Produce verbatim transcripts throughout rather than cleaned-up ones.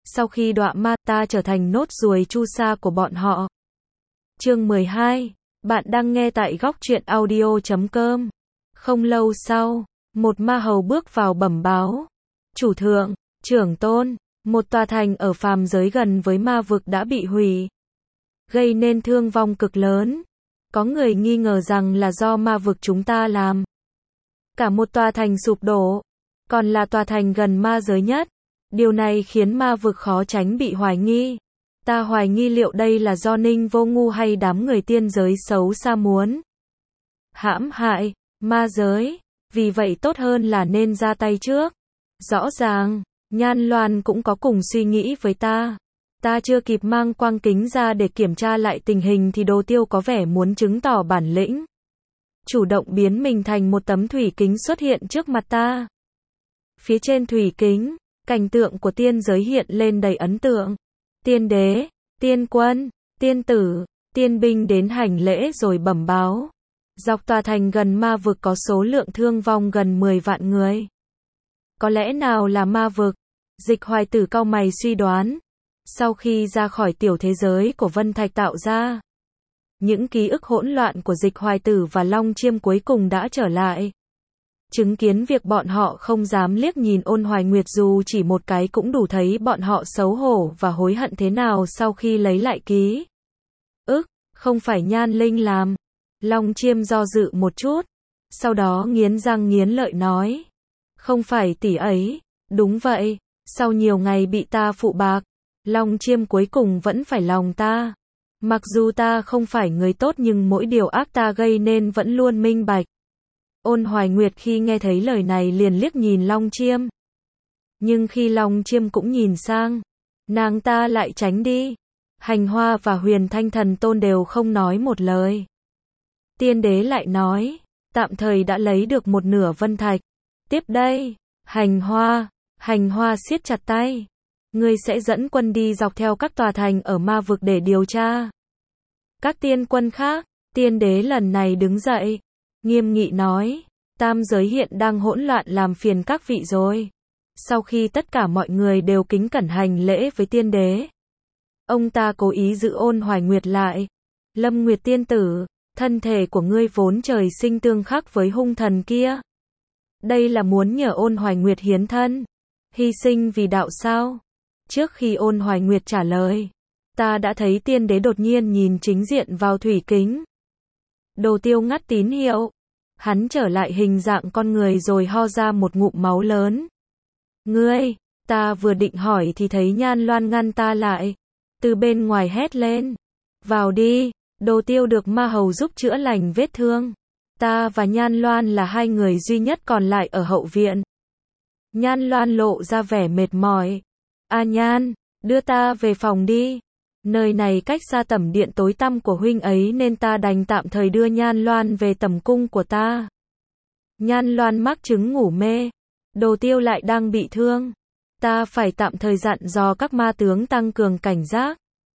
sau khi đọa ma, ta trở thành nốt ruồi chu sa của bọn họ. Chương mười hai. Bạn đang nghe tại góc truyện audio chấm com. Không lâu sau, một ma hầu bước vào bẩm báo. Chủ thượng, trưởng tôn, một tòa thành ở phàm giới gần với ma vực đã bị hủy, gây nên thương vong cực lớn. Có người nghi ngờ rằng là do ma vực chúng ta làm. Cả một tòa thành sụp đổ, còn là tòa thành gần ma giới nhất. Điều này khiến ma vực khó tránh bị hoài nghi. Ta hoài nghi liệu đây là do Ninh Vô Ngu hay đám người tiên giới xấu xa muốn hãm hại ma giới, vì vậy tốt hơn là nên ra tay trước. Rõ ràng, Nhan Loan cũng có cùng suy nghĩ với ta. Ta chưa kịp mang quang kính ra để kiểm tra lại tình hình thì Đồ Tiêu có vẻ muốn chứng tỏ bản lĩnh. Chủ động biến mình thành một tấm thủy kính xuất hiện trước mặt ta. Phía trên thủy kính, cảnh tượng của tiên giới hiện lên đầy ấn tượng. Tiên đế, tiên quân, tiên tử, tiên binh đến hành lễ rồi bẩm báo. Dọc tòa thành gần ma vực có số lượng thương vong gần mười vạn người. Có lẽ nào là ma vực? Dịch Hoài Tử cau mày suy đoán. Sau khi ra khỏi tiểu thế giới của Vân Thạch tạo ra, những ký ức hỗn loạn của Dịch Hoài Tử và Long Chiêm cuối cùng đã trở lại. Chứng kiến việc bọn họ không dám liếc nhìn Ôn Hoài Nguyệt dù chỉ một cái cũng đủ thấy bọn họ xấu hổ và hối hận thế nào sau khi lấy lại ký ức. Không phải Nhan Linh làm. Long Chiêm do dự một chút, sau đó nghiến răng nghiến lợi nói. Không phải tỷ ấy. Đúng vậy, sau nhiều ngày bị ta phụ bạc, Long Chiêm cuối cùng vẫn phải lòng ta. Mặc dù ta không phải người tốt nhưng mỗi điều ác ta gây nên vẫn luôn minh bạch. Ôn Hoài Nguyệt khi nghe thấy lời này liền liếc nhìn Long Chiêm. Nhưng khi Long Chiêm cũng nhìn sang, nàng ta lại tránh đi. Hành Hoa và Huyền Thanh Thần Tôn đều không nói một lời. Tiên đế lại nói, tạm thời đã lấy được một nửa Vân Thạch. Tiếp đây, Hành Hoa, Hành Hoa siết chặt tay. Ngươi sẽ dẫn quân đi dọc theo các tòa thành ở ma vực để điều tra. Các tiên quân khác, tiên đế lần này đứng dậy, nghiêm nghị nói, tam giới hiện đang hỗn loạn làm phiền các vị rồi. Sau khi tất cả mọi người đều kính cẩn hành lễ với tiên đế, ông ta cố ý giữ Ôn Hoài Nguyệt lại. Lâm Nguyệt tiên tử, thân thể của ngươi vốn trời sinh tương khắc với hung thần kia. Đây là muốn nhờ Ôn Hoài Nguyệt hiến thân, hy sinh vì đạo sao? Trước khi Ôn Hoài Nguyệt trả lời, ta đã thấy tiên đế đột nhiên nhìn chính diện vào thủy kính. Đồ Tiêu ngắt tín hiệu. Hắn trở lại hình dạng con người rồi ho ra một ngụm máu lớn. Ngươi, ta vừa định hỏi thì thấy Nhan Loan ngăn ta lại. Từ bên ngoài hét lên. Vào đi, Đồ Tiêu được ma hầu giúp chữa lành vết thương. Ta và Nhan Loan là hai người duy nhất còn lại ở hậu viện. Nhan Loan lộ ra vẻ mệt mỏi. A Nhan, đưa ta về phòng đi. Nơi này cách xa tẩm điện tối tăm của huynh ấy nên ta đành tạm thời đưa Nhan Loan về tẩm cung của ta. Nhan Loan mắc chứng ngủ mê. Đồ Tiêu lại đang bị thương. Ta phải tạm thời dặn dò các ma tướng tăng cường cảnh giác,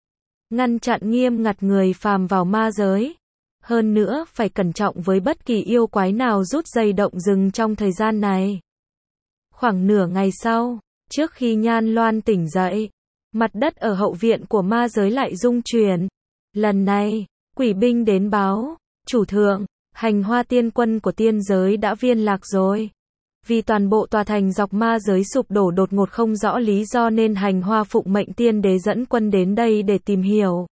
ngăn chặn nghiêm ngặt người phàm vào ma giới. Hơn nữa phải cẩn trọng với bất kỳ yêu quái nào rút dây động rừng trong thời gian này. Khoảng nửa ngày sau, trước khi Nhan Loan tỉnh dậy, mặt đất ở hậu viện của ma giới lại rung chuyển. Lần này, quỷ binh đến báo, chủ thượng, Hành Hoa tiên quân của tiên giới đã viên lạc rồi. Vì toàn bộ tòa thành dọc ma giới sụp đổ đột ngột không rõ lý do nên Hành Hoa phụng mệnh tiên đế dẫn quân đến đây để tìm hiểu.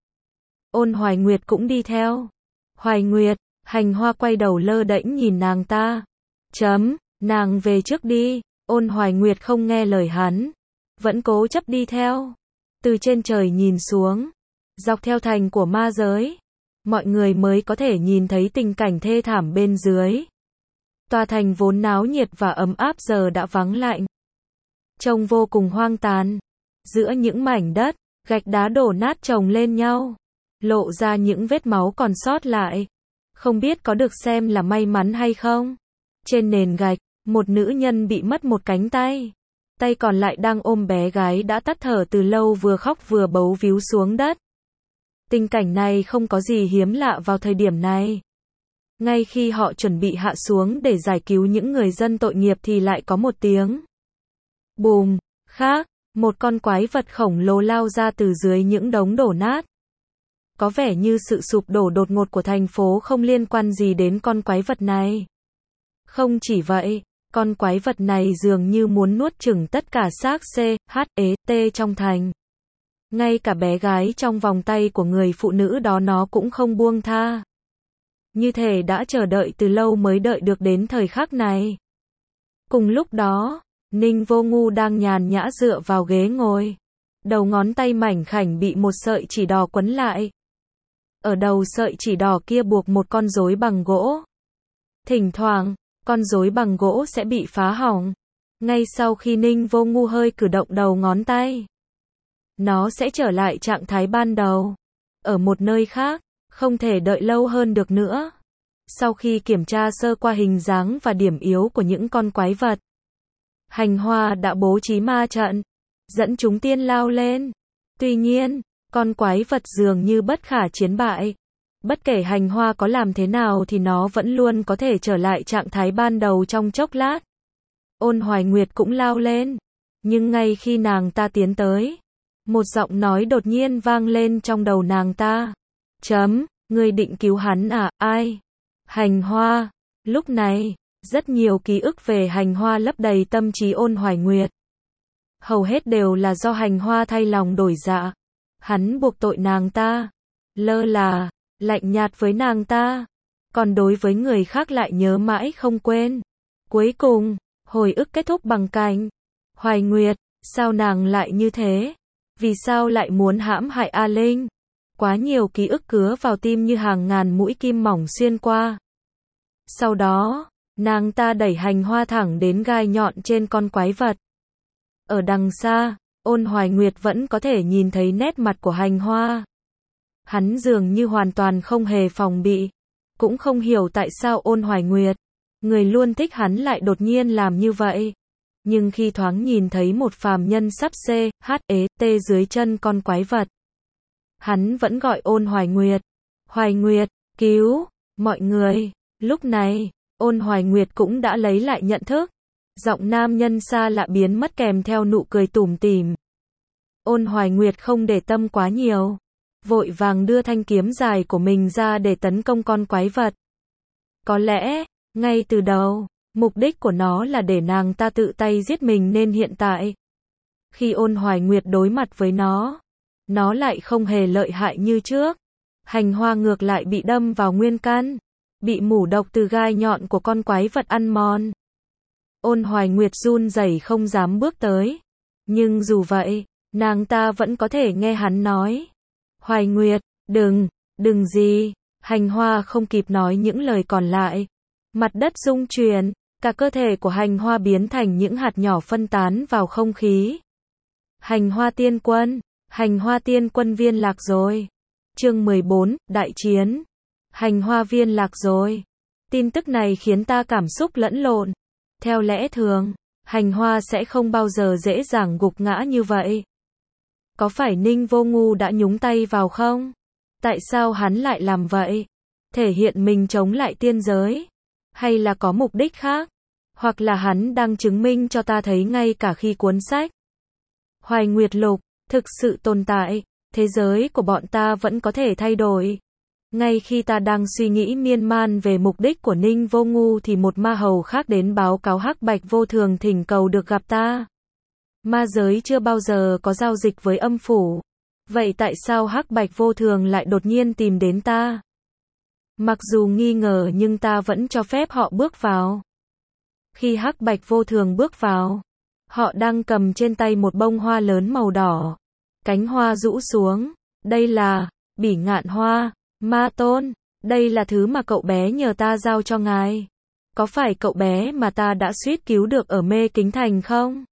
Ôn Hoài Nguyệt cũng đi theo. Hoài Nguyệt, Hành Hoa quay đầu lơ đễnh nhìn nàng ta. Chấm, nàng về trước đi. Ôn Hoài Nguyệt không nghe lời hắn, vẫn cố chấp đi theo. Từ trên trời nhìn xuống, dọc theo thành của ma giới, mọi người mới có thể nhìn thấy tình cảnh thê thảm bên dưới. Tòa thành vốn náo nhiệt và ấm áp giờ đã vắng lạnh, trông vô cùng hoang tàn. Giữa những mảnh đất, gạch đá đổ nát chồng lên nhau, lộ ra những vết máu còn sót lại. Không biết có được xem là may mắn hay không. Trên nền gạch, một nữ nhân bị mất một cánh tay. Tay còn lại đang ôm bé gái đã tắt thở từ lâu vừa khóc vừa bấu víu xuống đất. Tình cảnh này không có gì hiếm lạ vào thời điểm này. Ngay khi họ chuẩn bị hạ xuống để giải cứu những người dân tội nghiệp thì lại có một tiếng bùm khác. Một con quái vật khổng lồ lao ra từ dưới những đống đổ nát. Có vẻ như sự sụp đổ đột ngột của thành phố không liên quan gì đến con quái vật này. Không chỉ vậy, con quái vật này dường như muốn nuốt chửng tất cả xác C, H, E, T trong thành. Ngay cả bé gái trong vòng tay của người phụ nữ đó nó cũng không buông tha. Như thể đã chờ đợi từ lâu mới đợi được đến thời khắc này. Cùng lúc đó, Ninh Vô Ngu đang nhàn nhã dựa vào ghế ngồi. Đầu ngón tay mảnh khảnh bị một sợi chỉ đỏ quấn lại. Ở đầu sợi chỉ đỏ kia buộc một con rối bằng gỗ. Thỉnh thoảng, con rối bằng gỗ sẽ bị phá hỏng. Ngay sau khi Ninh Vô Ngu hơi cử động đầu ngón tay, nó sẽ trở lại trạng thái ban đầu. Ở một nơi khác, không thể đợi lâu hơn được nữa. Sau khi kiểm tra sơ qua hình dáng và điểm yếu của những con quái vật, Hành Hoa đã bố trí ma trận, dẫn chúng tiên lao lên. Tuy nhiên, con quái vật dường như bất khả chiến bại. Bất kể Hành Hoa có làm thế nào thì nó vẫn luôn có thể trở lại trạng thái ban đầu trong chốc lát. Ôn Hoài Nguyệt cũng lao lên. Nhưng ngay khi nàng ta tiến tới, một giọng nói đột nhiên vang lên trong đầu nàng ta. Chấm, ngươi định cứu hắn à, ai? Hành Hoa. Lúc này, rất nhiều ký ức về Hành Hoa lấp đầy tâm trí Ôn Hoài Nguyệt. Hầu hết đều là do Hành Hoa thay lòng đổi dạ. Hắn buộc tội nàng ta, lơ là, lạnh nhạt với nàng ta. Còn đối với người khác lại nhớ mãi không quên. Cuối cùng, hồi ức kết thúc bằng cảnh. Hoài Nguyệt, sao nàng lại như thế? Vì sao lại muốn hãm hại A Linh? Quá nhiều ký ức cứa vào tim như hàng ngàn mũi kim mỏng xuyên qua. Sau đó, nàng ta đẩy Hành Hoa thẳng đến gai nhọn trên con quái vật. Ở đằng xa, Ôn Hoài Nguyệt vẫn có thể nhìn thấy nét mặt của Hành Hoa. Hắn dường như hoàn toàn không hề phòng bị. Cũng không hiểu tại sao Ôn Hoài Nguyệt, người luôn thích hắn lại đột nhiên làm như vậy. Nhưng khi thoáng nhìn thấy một phàm nhân sắp C, H, E, T dưới chân con quái vật, hắn vẫn gọi Ôn Hoài Nguyệt. Hoài Nguyệt, cứu, mọi người. Lúc này, Ôn Hoài Nguyệt cũng đã lấy lại nhận thức. Giọng nam nhân xa lạ biến mất kèm theo nụ cười tủm tỉm. Ôn Hoài Nguyệt không để tâm quá nhiều. Vội vàng đưa thanh kiếm dài của mình ra để tấn công con quái vật. Có lẽ, ngay từ đầu, mục đích của nó là để nàng ta tự tay giết mình nên hiện tại, khi Ôn Hoài Nguyệt đối mặt với nó, nó lại không hề lợi hại như trước. Hành Hoa ngược lại bị đâm vào nguyên căn, bị mủ độc từ gai nhọn của con quái vật ăn mòn. Ôn Hoài Nguyệt run rẩy không dám bước tới. Nhưng dù vậy, nàng ta vẫn có thể nghe hắn nói. Hoài Nguyệt, đừng, đừng gì. Hành Hoa không kịp nói những lời còn lại. Mặt đất rung chuyển, cả cơ thể của Hành Hoa biến thành những hạt nhỏ phân tán vào không khí. Hành Hoa tiên quân, Hành Hoa tiên quân viên lạc rồi. Chương mười bốn, Đại chiến. Hành Hoa viên lạc rồi. Tin tức này khiến ta cảm xúc lẫn lộn. Theo lẽ thường, Hành Hoa sẽ không bao giờ dễ dàng gục ngã như vậy. Có phải Ninh Vô Ngu đã nhúng tay vào không? Tại sao hắn lại làm vậy? Thể hiện mình chống lại tiên giới? Hay là có mục đích khác? Hoặc là hắn đang chứng minh cho ta thấy ngay cả khi cuốn sách Hoài Nguyệt Lục thực sự tồn tại, thế giới của bọn ta vẫn có thể thay đổi. Ngay khi ta đang suy nghĩ miên man về mục đích của Ninh Vô Ngu thì một ma hầu khác đến báo cáo Hắc Bạch Vô Thường thỉnh cầu được gặp ta. Ma giới chưa bao giờ có giao dịch với âm phủ. Vậy tại sao Hắc Bạch Vô Thường lại đột nhiên tìm đến ta? Mặc dù nghi ngờ nhưng ta vẫn cho phép họ bước vào. Khi Hắc Bạch Vô Thường bước vào, họ đang cầm trên tay một bông hoa lớn màu đỏ. Cánh hoa rũ xuống. Đây là Bỉ Ngạn Hoa. Ma Tôn, đây là thứ mà cậu bé nhờ ta giao cho ngài. Có phải cậu bé mà ta đã suýt cứu được ở Mê Kính Thành không?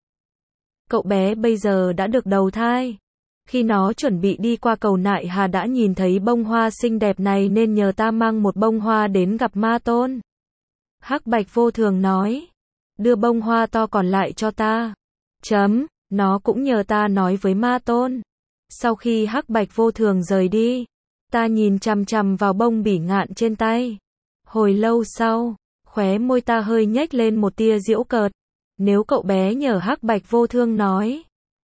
Cậu bé bây giờ đã được đầu thai. Khi nó chuẩn bị đi qua cầu Nại Hà đã nhìn thấy bông hoa xinh đẹp này nên nhờ ta mang một bông hoa đến gặp Ma Tôn. Hắc Bạch Vô Thường nói. Đưa bông hoa to còn lại cho ta. Chấm, nó cũng nhờ ta nói với Ma Tôn. Sau khi Hắc Bạch Vô Thường rời đi, ta nhìn chằm chằm vào bông bỉ ngạn trên tay. Hồi lâu sau, khóe môi ta hơi nhếch lên một tia giễu cợt. Nếu cậu bé nhờ Hắc Bạch Vô Thương nói,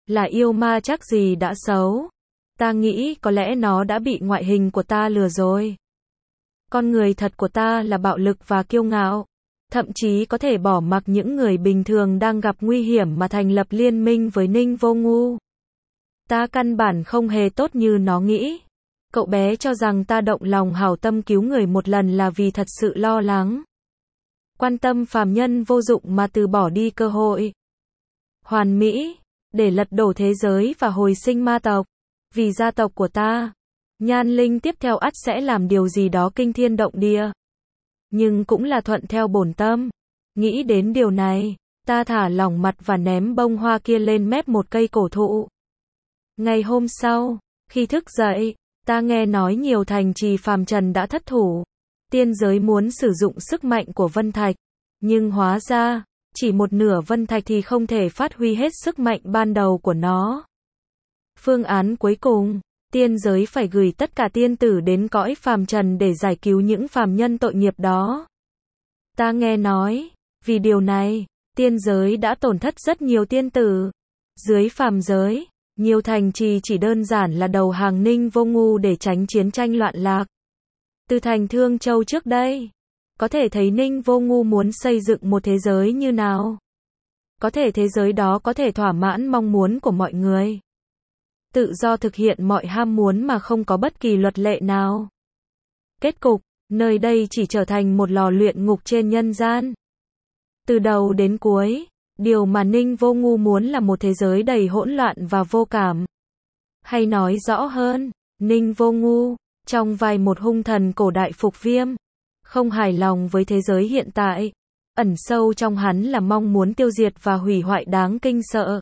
Là yêu ma chắc gì đã xấu. Ta nghĩ có lẽ nó đã bị ngoại hình của ta lừa rồi. Con người thật của ta là bạo lực và kiêu ngạo. Thậm chí có thể bỏ mặc những người bình thường đang gặp nguy hiểm mà thành lập liên minh với Ninh Vô Ngu. Ta căn bản không hề tốt như nó nghĩ. Cậu bé cho rằng ta động lòng hảo tâm cứu người một lần là vì thật sự lo lắng. Quan tâm phàm nhân vô dụng mà từ bỏ đi cơ hội. Hoàn mỹ, để lật đổ thế giới và hồi sinh ma tộc. Vì gia tộc của ta, Nhan Linh tiếp theo ắt sẽ làm điều gì đó kinh thiên động địa. Nhưng cũng là thuận theo bổn tâm. Nghĩ đến điều này, ta thả lỏng mặt và ném bông hoa kia lên mép một cây cổ thụ. Ngày hôm sau, khi thức dậy, ta nghe nói nhiều thành trì phàm trần đã thất thủ. Tiên giới muốn sử dụng sức mạnh của Vân Thạch. Nhưng hóa ra, chỉ một nửa Vân Thạch thì không thể phát huy hết sức mạnh ban đầu của nó. Phương án cuối cùng, tiên giới phải gửi tất cả tiên tử đến cõi phàm trần để giải cứu những phàm nhân tội nghiệp đó. Ta nghe nói, vì điều này, tiên giới đã tổn thất rất nhiều tiên tử. Dưới phàm giới, nhiều thành trì chỉ đơn giản là đầu hàng Ninh Vô Ngu để tránh chiến tranh loạn lạc. Từ thành Thương Châu trước đây, có thể thấy Ninh Vô Ngu muốn xây dựng một thế giới như nào. Có thể thế giới đó có thể thỏa mãn mong muốn của mọi người. Tự do thực hiện mọi ham muốn mà không có bất kỳ luật lệ nào. Kết cục, nơi đây chỉ trở thành một lò luyện ngục trên nhân gian. Từ đầu đến cuối, điều mà Ninh Vô Ngu muốn là một thế giới đầy hỗn loạn và vô cảm. Hay nói rõ hơn, Ninh Vô Ngu, trong vai một hung thần cổ đại Phục Viêm, không hài lòng với thế giới hiện tại. Ẩn sâu trong hắn là mong muốn tiêu diệt và hủy hoại đáng kinh sợ.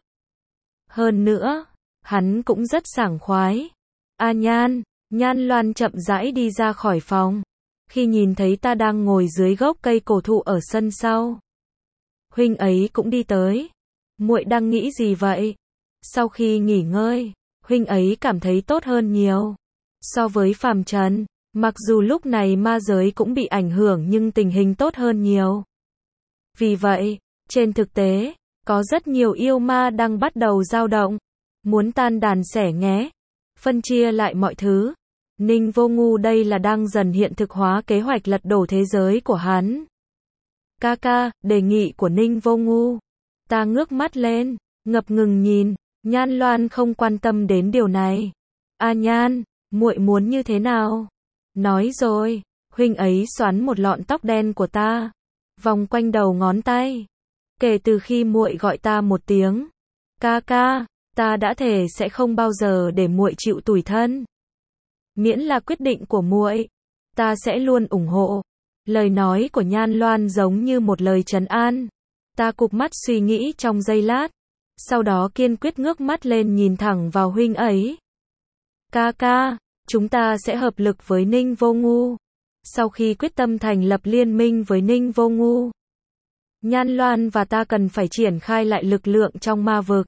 Hơn nữa, hắn cũng rất sảng khoái. A Nhan, Nhan Loan chậm rãi đi ra khỏi phòng. Khi nhìn thấy ta đang ngồi dưới gốc cây cổ thụ ở sân sau. Huynh ấy cũng đi tới. Muội đang nghĩ gì vậy? Sau khi nghỉ ngơi, huynh ấy cảm thấy tốt hơn nhiều. So với phàm trần, mặc dù lúc này ma giới cũng bị ảnh hưởng nhưng tình hình tốt hơn nhiều. Vì vậy, trên thực tế, có rất nhiều yêu ma đang bắt đầu dao động. Muốn tan đàn xẻ nghé, phân chia lại mọi thứ. Ninh Vô Ngu đây là đang dần hiện thực hóa kế hoạch lật đổ thế giới của hắn. Ca ca, đề nghị của Ninh Vô Ngu. Ta ngước mắt lên, ngập ngừng nhìn, Nhan Loan không quan tâm đến điều này. A Nhan, muội muốn như thế nào? Nói rồi, huynh ấy xoắn một lọn tóc đen của ta, vòng quanh đầu ngón tay. Kể từ khi muội gọi ta một tiếng, ca ca, ta đã thề sẽ không bao giờ để muội chịu tủi thân. Miễn là quyết định của muội, ta sẽ luôn ủng hộ. Lời nói của Nhan Loan giống như một lời trấn an. Ta cụp mắt suy nghĩ trong giây lát, sau đó kiên quyết ngước mắt lên nhìn thẳng vào huynh ấy. Ca ca, chúng ta sẽ hợp lực với Ninh Vô Ngu. Sau khi quyết tâm thành lập liên minh với Ninh Vô Ngu, Nhan Loan và ta cần phải triển khai lại lực lượng trong ma vực.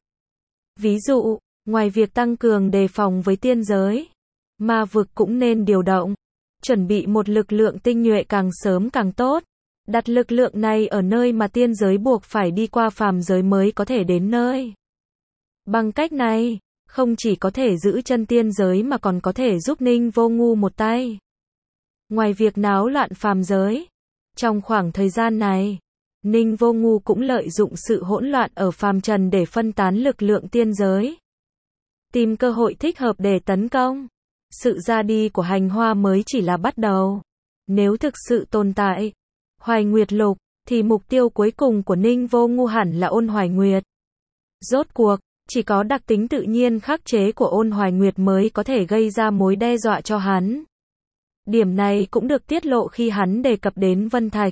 Ví dụ, ngoài việc tăng cường đề phòng với tiên giới, ma vực cũng nên điều động, chuẩn bị một lực lượng tinh nhuệ càng sớm càng tốt. Đặt lực lượng này ở nơi mà tiên giới buộc phải đi qua phàm giới mới có thể đến nơi. Bằng cách này, không chỉ có thể giữ chân tiên giới mà còn có thể giúp Ninh Vô Ngu một tay. Ngoài việc náo loạn phàm giới, trong khoảng thời gian này, Ninh Vô Ngu cũng lợi dụng sự hỗn loạn ở phàm trần để phân tán lực lượng tiên giới. Tìm cơ hội thích hợp để tấn công. Sự ra đi của hành hoa mới chỉ là bắt đầu. Nếu thực sự tồn tại Hoài Nguyệt Lục, thì mục tiêu cuối cùng của Ninh Vô Ngu hẳn là Ôn Hoài Nguyệt. Rốt cuộc, chỉ có đặc tính tự nhiên khắc chế của Ôn Hoài Nguyệt mới có thể gây ra mối đe dọa cho hắn. Điểm này cũng được tiết lộ khi hắn đề cập đến Vân Thạch.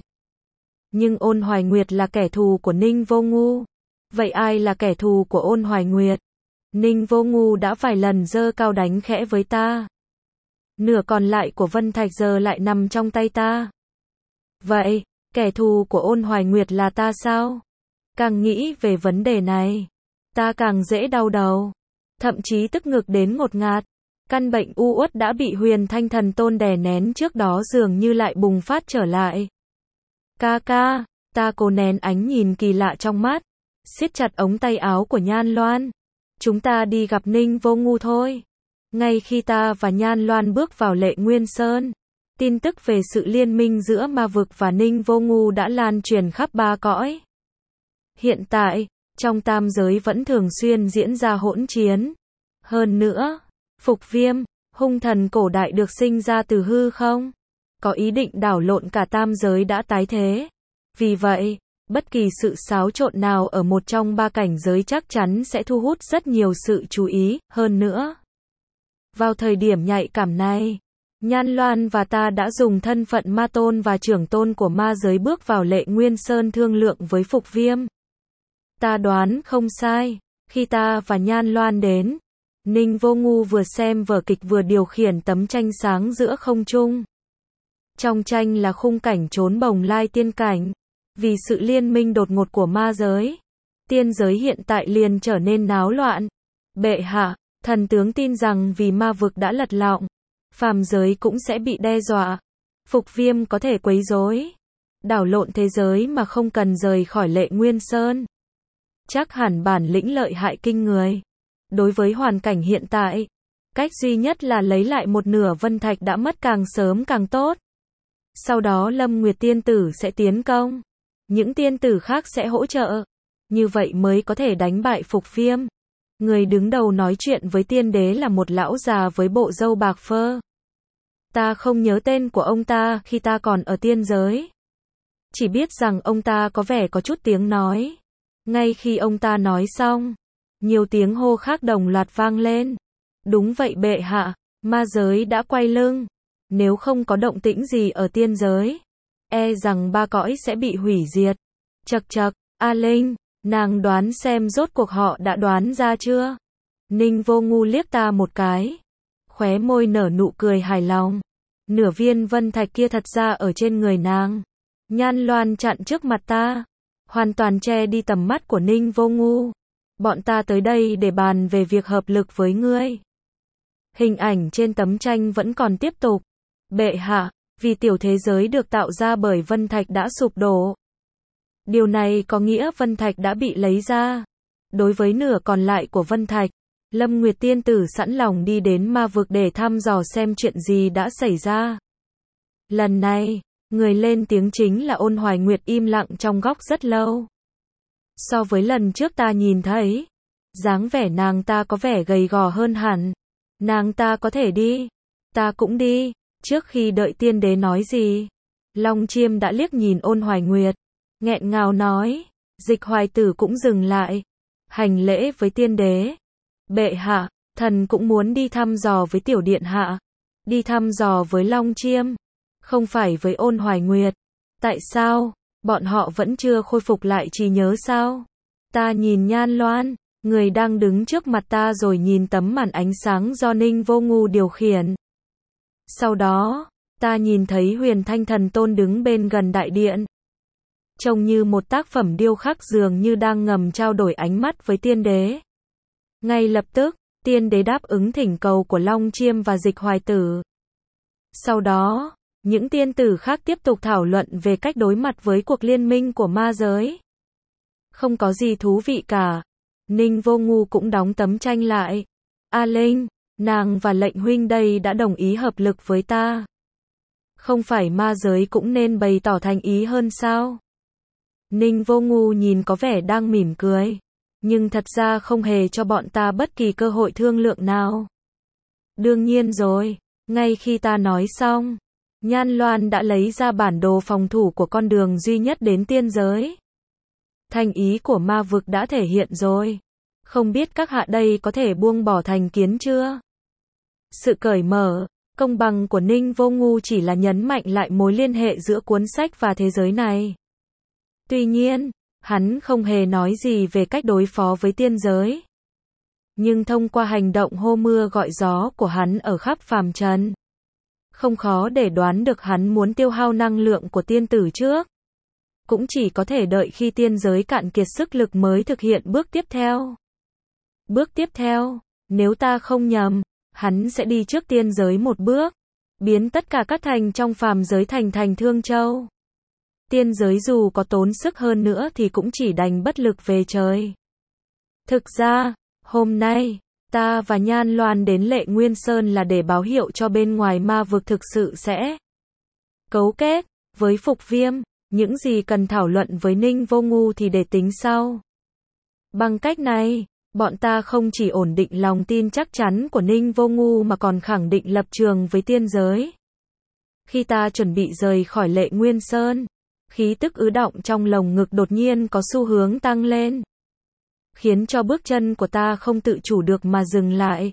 Nhưng Ôn Hoài Nguyệt là kẻ thù của Ninh Vô Ngu. Vậy ai là kẻ thù của Ôn Hoài Nguyệt? Ninh Vô Ngu đã vài lần giơ cao đánh khẽ với ta. Nửa còn lại của Vân Thạch giờ lại nằm trong tay ta. Vậy, kẻ thù của Ôn Hoài Nguyệt là ta sao? Càng nghĩ về vấn đề này, ta càng dễ đau đầu, thậm chí tức ngực đến ngột ngạt. Căn bệnh u uất đã bị Huyền Thanh Thần Tôn đè nén trước đó dường như lại bùng phát trở lại. Ca ca, ta cố nén ánh nhìn kỳ lạ trong mắt, siết chặt ống tay áo của Nhan Loan. Chúng ta đi gặp Ninh Vô Ngu thôi. Ngay khi ta và Nhan Loan bước vào Lệ Nguyên Sơn, tin tức về sự liên minh giữa ma vực và Ninh Vô Ngu đã lan truyền khắp ba cõi. Hiện tại, trong tam giới vẫn thường xuyên diễn ra hỗn chiến. Hơn nữa, Phục Viêm, hung thần cổ đại được sinh ra từ hư không, có ý định đảo lộn cả tam giới đã tái thế. Vì vậy, bất kỳ sự xáo trộn nào ở một trong ba cảnh giới chắc chắn sẽ thu hút rất nhiều sự chú ý. Hơn nữa, vào thời điểm nhạy cảm này, Nhan Loan và ta đã dùng thân phận ma tôn và trưởng tôn của ma giới bước vào Lệ Nguyên Sơn thương lượng với Phục Viêm. Ta đoán không sai, khi ta và Nhan Loan đến, Ninh Vô Ngu vừa xem vở kịch vừa điều khiển tấm tranh sáng giữa không trung. Trong tranh là khung cảnh trốn bồng lai tiên cảnh. Vì sự liên minh đột ngột của ma giới, tiên giới hiện tại liền trở nên náo loạn. Bệ hạ, thần tướng tin rằng vì ma vực đã lật lọng, phàm giới cũng sẽ bị đe dọa. Phục Viêm có thể quấy rối, đảo lộn thế giới mà không cần rời khỏi Lệ Nguyên Sơn. Chắc hẳn bản lĩnh lợi hại kinh người. Đối với hoàn cảnh hiện tại, cách duy nhất là lấy lại một nửa vân thạch đã mất càng sớm càng tốt. Sau đó Lâm Nguyệt tiên tử sẽ tiến công. Những tiên tử khác sẽ hỗ trợ. Như vậy mới có thể đánh bại Phục Viêm. Người đứng đầu nói chuyện với tiên đế là một lão già với bộ râu bạc phơ. Ta không nhớ tên của ông ta khi ta còn ở tiên giới. Chỉ biết rằng ông ta có vẻ có chút tiếng nói. Ngay khi ông ta nói xong, nhiều tiếng hô khác đồng loạt vang lên. Đúng vậy bệ hạ, ma giới đã quay lưng. Nếu không có động tĩnh gì ở tiên giới, e rằng ba cõi sẽ bị hủy diệt. Chậc chậc, A Linh, nàng đoán xem rốt cuộc họ đã đoán ra chưa? Ninh Vô Ngu liếc ta một cái, khóe môi nở nụ cười hài lòng. Nửa viên vân thạch kia thật ra ở trên người nàng. Nhan Loan chặn trước mặt ta, hoàn toàn che đi tầm mắt của Ninh Vô Ngu. Bọn ta tới đây để bàn về việc hợp lực với ngươi. Hình ảnh trên tấm tranh vẫn còn tiếp tục. Bệ hạ, vì tiểu thế giới được tạo ra bởi vân thạch đã sụp đổ. Điều này có nghĩa vân thạch đã bị lấy ra. Đối với nửa còn lại của vân thạch, Lâm Nguyệt tiên tử sẵn lòng đi đến ma vực để thăm dò xem chuyện gì đã xảy ra. Lần này, người lên tiếng chính là Ôn Hoài Nguyệt im lặng trong góc rất lâu. So với lần trước ta nhìn thấy, dáng vẻ nàng ta có vẻ gầy gò hơn hẳn. Nàng ta có thể đi, ta cũng đi. Trước khi đợi tiên đế nói gì, Long Chiêm đã liếc nhìn Ôn Hoài Nguyệt, nghẹn ngào nói. Dịch Hoài Tử cũng dừng lại, hành lễ với tiên đế. Bệ hạ, thần cũng muốn đi thăm dò với tiểu điện hạ. Đi thăm dò với Long Chiêm, không phải với Ôn Hoài Nguyệt. Tại sao? Bọn họ vẫn chưa khôi phục lại trí nhớ sao? Ta nhìn Nhan Loan, người đang đứng trước mặt ta, rồi nhìn tấm màn ánh sáng do Ninh Vô Ngu điều khiển. Sau đó, ta nhìn thấy Huyền Thanh Thần Tôn đứng bên gần đại điện. Trông như một tác phẩm điêu khắc, dường như đang ngầm trao đổi ánh mắt với tiên đế. Ngay lập tức, tiên đế đáp ứng thỉnh cầu của Long Chiêm và Dịch Hoài Tử. Sau đó, những tiên tử khác tiếp tục thảo luận về cách đối mặt với cuộc liên minh của ma giới. Không có gì thú vị cả. Ninh Vô Ngu cũng đóng tấm tranh lại. A Linh, nàng và lệnh huynh đây đã đồng ý hợp lực với ta. Không phải ma giới cũng nên bày tỏ thành ý hơn sao? Ninh Vô Ngu nhìn có vẻ đang mỉm cười, nhưng thật ra không hề cho bọn ta bất kỳ cơ hội thương lượng nào. Đương nhiên rồi, ngay khi ta nói xong, Nhan Loan đã lấy ra bản đồ phòng thủ của con đường duy nhất đến tiên giới. Thành ý của ma vực đã thể hiện rồi. Không biết các hạ đây có thể buông bỏ thành kiến chưa? Sự cởi mở, công bằng của Ninh Vô Ngu chỉ là nhấn mạnh lại mối liên hệ giữa cuốn sách và thế giới này. Tuy nhiên, hắn không hề nói gì về cách đối phó với tiên giới. Nhưng thông qua hành động hô mưa gọi gió của hắn ở khắp phàm trần, không khó để đoán được hắn muốn tiêu hao năng lượng của tiên tử trước. Cũng chỉ có thể đợi khi tiên giới cạn kiệt sức lực mới thực hiện bước tiếp theo. Bước tiếp theo, nếu ta không nhầm, hắn sẽ đi trước tiên giới một bước, biến tất cả các thành trong phàm giới thành thành Thương Châu. Tiên giới dù có tốn sức hơn nữa thì cũng chỉ đành bất lực về trời. Thực ra, Hôm nay, ta và Nhan Loan đến Lệ Nguyên Sơn là để báo hiệu cho bên ngoài ma vực thực sự sẽ cấu kết với Phục Viêm, những gì cần thảo luận với Ninh Vô Ngu thì để tính sau. Bằng cách này, bọn ta không chỉ ổn định lòng tin chắc chắn của Ninh Vô Ngu mà còn khẳng định lập trường với tiên giới. Khi ta chuẩn bị rời khỏi Lệ Nguyên Sơn, khí tức ứ động trong lồng ngực đột nhiên có xu hướng tăng lên, khiến cho bước chân của ta không tự chủ được mà dừng lại.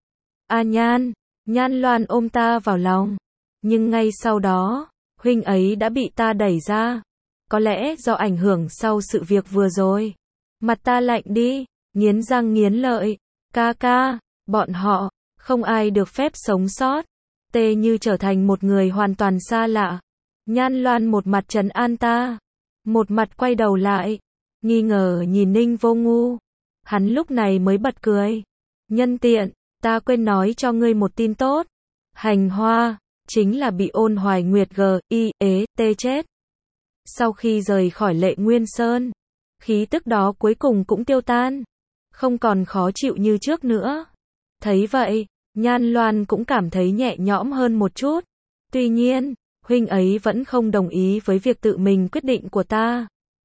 A Nhan, Nhan Loan ôm ta vào lòng, nhưng ngay sau đó, huynh ấy đã bị ta đẩy ra. Có lẽ do ảnh hưởng sau sự việc vừa rồi. Mặt ta lạnh đi, nghiến răng nghiến lợi. Ca ca, bọn họ, không ai được phép sống sót. Tê như trở thành một người hoàn toàn xa lạ. Nhan Loan một mặt trấn an ta, một mặt quay đầu lại, nghi ngờ nhìn Ninh Vô Ngu. Hắn lúc này mới bật cười. Nhân tiện, ta quên nói cho ngươi một tin tốt. Hành Hoa chính là bị Ôn Hoài Nguyệt g i ế tê chết. Sau khi rời khỏi Lệ Nguyên Sơn, khí tức đó cuối cùng cũng tiêu tan, không còn khó chịu như trước nữa. Thấy vậy, Nhan Loan cũng cảm thấy nhẹ nhõm hơn một chút. Tuy nhiên, huynh ấy vẫn không đồng ý với việc tự mình quyết định của ta.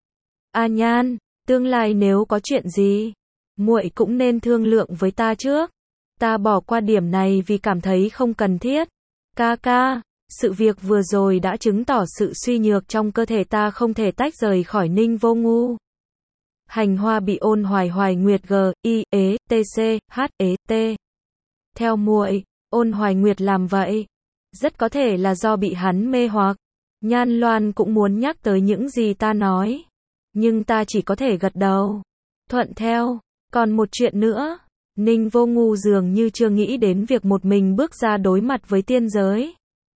A Nhan, tương lai nếu có chuyện gì, muội cũng nên thương lượng với ta trước. Ta bỏ qua điểm này vì cảm thấy không cần thiết. Ca ca, sự việc vừa rồi đã chứng tỏ sự suy nhược trong cơ thể ta không thể tách rời khỏi Ninh Vô Ngu. Hành Hoa bị Ôn Hoài Hoài Nguyệt g i ế tê xê hát ế tê. Theo muội, Ôn Hoài Nguyệt làm vậy, rất có thể là do bị hắn mê hoặc. Nhan Loan cũng muốn nhắc tới những gì ta nói, nhưng ta chỉ có thể gật đầu, thuận theo. Còn một chuyện nữa, Ninh Vô Ngu dường như chưa nghĩ đến việc một mình bước ra đối mặt với tiên giới.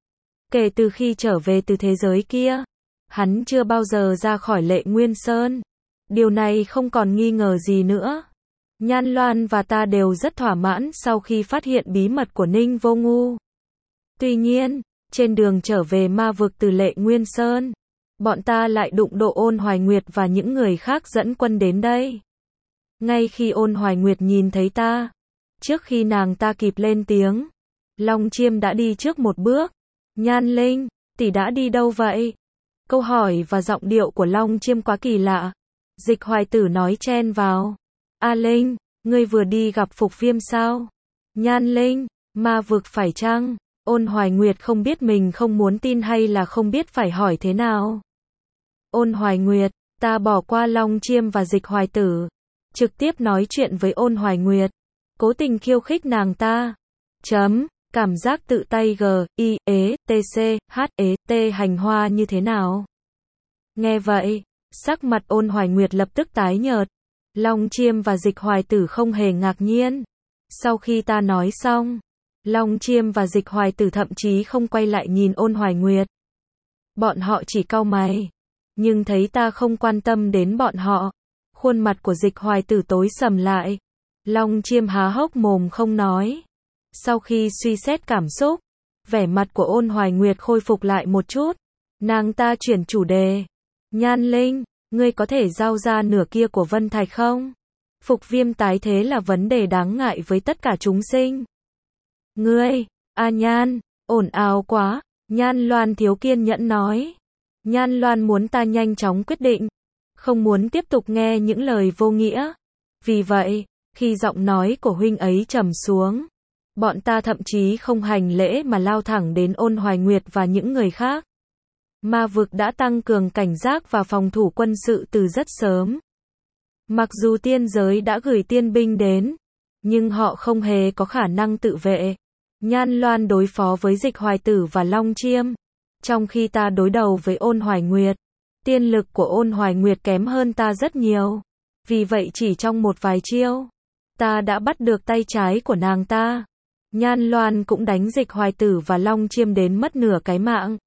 Kể từ khi trở về từ thế giới kia, hắn chưa bao giờ ra khỏi Lệ Nguyên Sơn. Điều này không còn nghi ngờ gì nữa. Nhan Loan và ta đều rất thỏa mãn sau khi phát hiện bí mật của Ninh Vô Ngu. Tuy nhiên, trên đường trở về ma vực từ Lệ Nguyên Sơn, bọn ta lại đụng độ Ôn Hoài Nguyệt và những người khác dẫn quân đến đây. Ngay khi Ôn Hoài Nguyệt nhìn thấy ta, trước khi nàng ta kịp lên tiếng, Long Chiêm đã đi trước một bước. Nhan Linh, tỷ đã đi đâu vậy? Câu hỏi và giọng điệu của Long Chiêm quá kỳ lạ. Dịch Hoài Tử nói chen vào. A Linh, ngươi vừa đi gặp Phục Viêm sao? Nhan Linh, ma vực phải chăng? Ôn Hoài Nguyệt không biết mình không muốn tin hay là không biết phải hỏi thế nào. Ôn Hoài Nguyệt, ta bỏ qua Long Chiêm và Dịch Hoài Tử, trực tiếp nói chuyện với Ôn Hoài Nguyệt, cố tình khiêu khích nàng ta. Chấm, cảm giác tự tay g, i, ế, tê, xê, hát, ế, tê Hành Hoa như thế nào? Nghe vậy, sắc mặt Ôn Hoài Nguyệt lập tức tái nhợt. Long Chiêm và Dịch Hoài Tử không hề ngạc nhiên. Sau khi ta nói xong, Long Chiêm và Dịch Hoài Tử thậm chí không quay lại nhìn Ôn Hoài Nguyệt. Bọn họ chỉ cau mày, nhưng thấy ta không quan tâm đến bọn họ, khuôn mặt của Dịch Hoài Tử tối sầm lại. Long Chiêm há hốc mồm không nói. Sau khi suy xét cảm xúc, vẻ mặt của Ôn Hoài Nguyệt khôi phục lại một chút. Nàng ta chuyển chủ đề. Nhan Linh, ngươi có thể giao ra nửa kia của Vân Thạch không? Phục Viêm tái thế là vấn đề đáng ngại với tất cả chúng sinh. Ngươi, A Nhan, ồn ào quá. Nhan Loan thiếu kiên nhẫn nói. Nhan Loan muốn ta nhanh chóng quyết định, không muốn tiếp tục nghe những lời vô nghĩa. Vì vậy, khi giọng nói của huynh ấy trầm xuống, bọn ta thậm chí không hành lễ mà lao thẳng đến Ôn Hoài Nguyệt và những người khác. Ma vực đã tăng cường cảnh giác và phòng thủ quân sự từ rất sớm. Mặc dù tiên giới đã gửi tiên binh đến, nhưng họ không hề có khả năng tự vệ. Nhan Loan đối phó với Dịch Hoài Tử và Long Chiêm, trong khi ta đối đầu với Ôn Hoài Nguyệt. Tiên lực của Ôn Hoài Nguyệt kém hơn ta rất nhiều. Vì vậy chỉ trong một vài chiêu, ta đã bắt được tay trái của nàng ta. Nhan Loan cũng đánh Dịch Hoài Tử và Long Chiêm đến mất nửa cái mạng.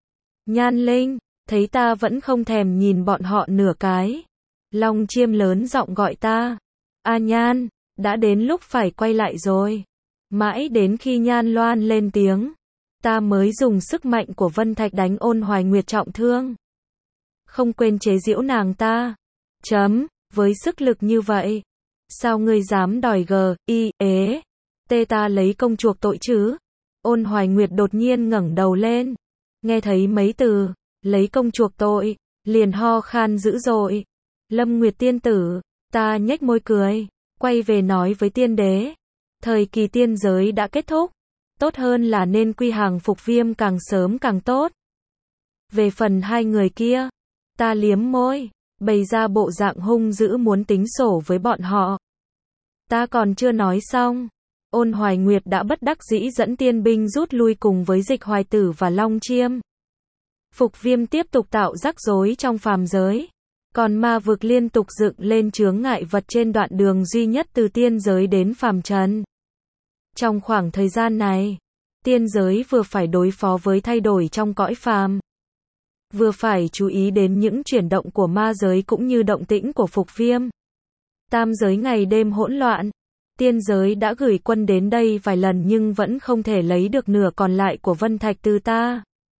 Nhan Linh, thấy ta vẫn không thèm nhìn bọn họ nửa cái. Long Chiêm lớn giọng gọi ta. A Nhan, đã đến lúc phải quay lại rồi. Mãi đến khi Nhan Loan lên tiếng, ta mới dùng sức mạnh của Vân Thạch đánh Ôn Hoài Nguyệt trọng thương. Không quên chế giễu nàng ta. Chấm, với sức lực như vậy, Sao ngươi dám đòi g, y, ế, tê ta lấy công chuộc tội chứ? Ôn Hoài Nguyệt đột nhiên ngẩng đầu lên. Nghe thấy mấy từ, lấy công chuộc tội, liền ho khan dữ dội. Lâm Nguyệt tiên tử, ta nhếch môi cười, quay về nói với tiên đế. Thời kỳ tiên giới đã kết thúc. Tốt hơn là nên quy hàng Phục Viêm càng sớm càng tốt. Về phần hai người kia, ta liếm môi, bày ra bộ dạng hung dữ muốn tính sổ với bọn họ. Ta còn chưa nói xong. Ôn Hoài Nguyệt đã bất đắc dĩ dẫn tiên binh rút lui cùng với Dịch Hoài Tử và Long Chiêm. Phục Viêm tiếp tục tạo rắc rối trong phàm giới. Còn ma vực liên tục dựng lên chướng ngại vật trên đoạn đường duy nhất từ tiên giới đến phàm trần. Trong khoảng thời gian này, tiên giới vừa phải đối phó với thay đổi trong cõi phàm, vừa phải chú ý đến những chuyển động của ma giới cũng như động tĩnh của Phục Viêm. Tam giới ngày đêm hỗn loạn. Tiên giới đã gửi quân đến đây vài lần nhưng vẫn không thể lấy được nửa còn lại của Vân Thạch từ ta.